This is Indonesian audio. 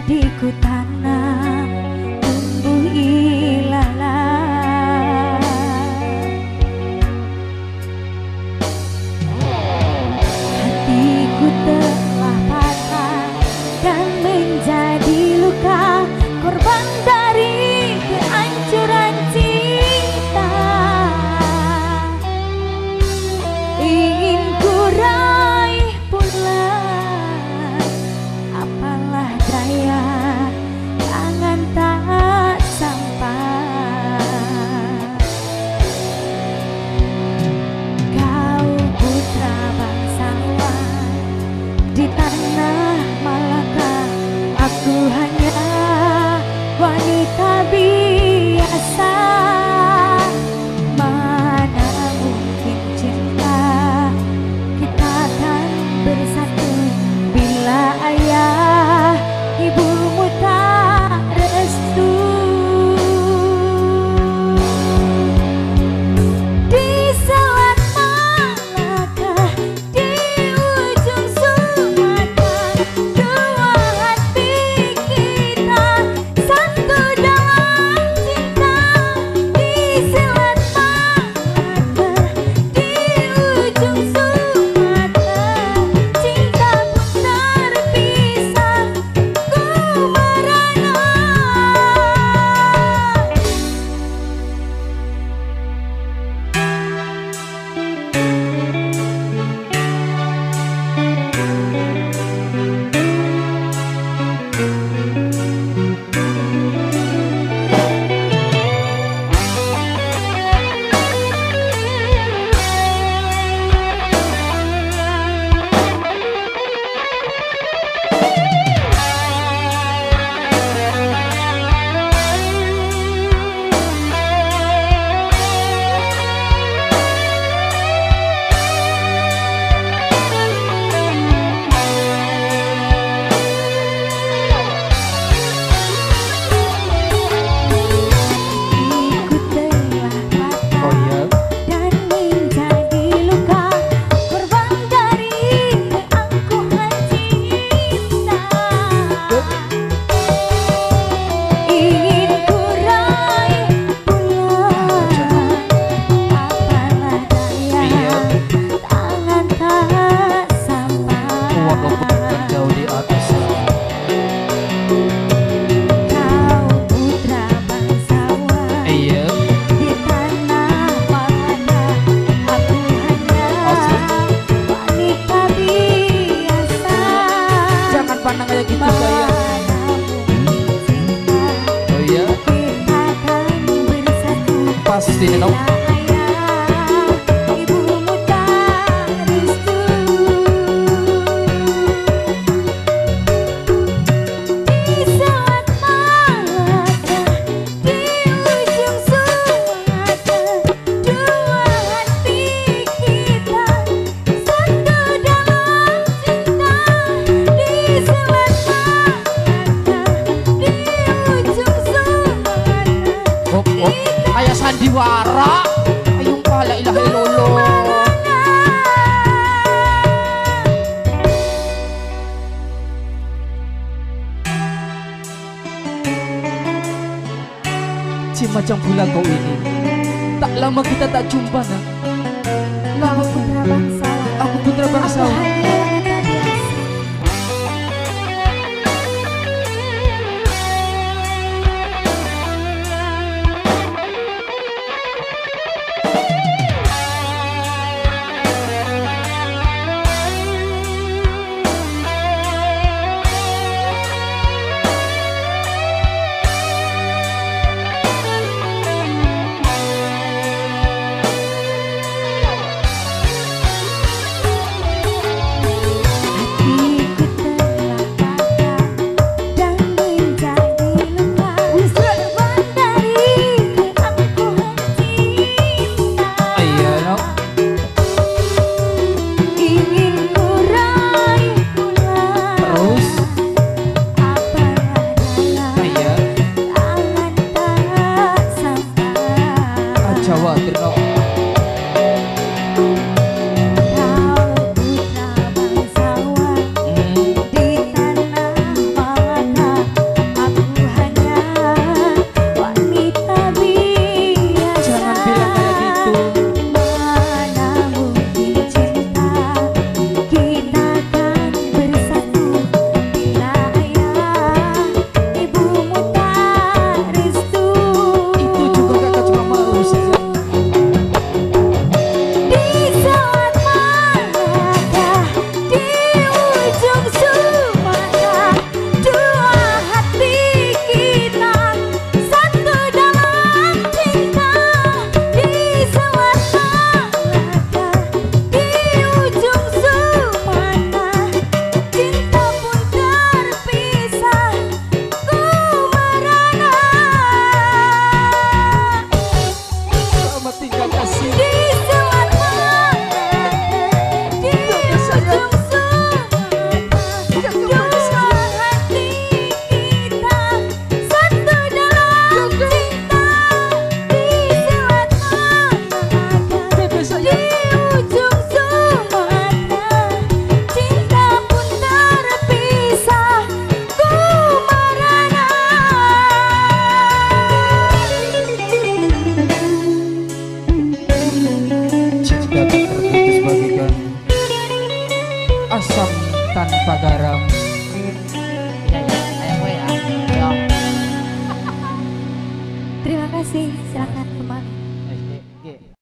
menjadi ku tanam tumbuh ilalang. Hatiku telah patah dan menjadi luka, korban dari kehancuran cinta. Ingin ku raih pulang, apalah daya, tangan tak sampai. Kau putra bangsawan di tanah Malaka, aku hanya wanita biasa. Mana mungkin cinta kita akan bersatu bila ayah ibumu tak restu. Di selat Malaka, di ujung Sumatera, dua hati kita satu dalam cinta. Di selat Malaka, di ujung Sumatera, cinta pun terpisah, ku merana. Iku telah patah dan menjadi luka, korban dari keangkuhan cinta. Ingin ku raih pulang, apalah daya, tangan tak sampai. Jauh di atas. Kau putra bangsawan Iya. di tanah Malaka, aku hanya wanita biasa. Jangan pandang kayak gitu sayang. Mana mungkin cinta Oh iya. kita akan bersatu Pasti bila dong. ayah ibumu tak restu. Di selat Malaka, di ujung Sumatera, dua hati kita satu dalam cinta. Di selat Malaka, di ujung Sumatera, Oh, oh. Kayak sandiwara. Ayung pala ilahi lolo. Macam bulan kau ini. Tak lama kita tak jumpa nak. Kau putra bangsawan, Aku putra aku bangsawan. hanya wanita biasa. asam tanpa garam. Iya ya, ayo gue ya. Yo. Terima kasih, silakan.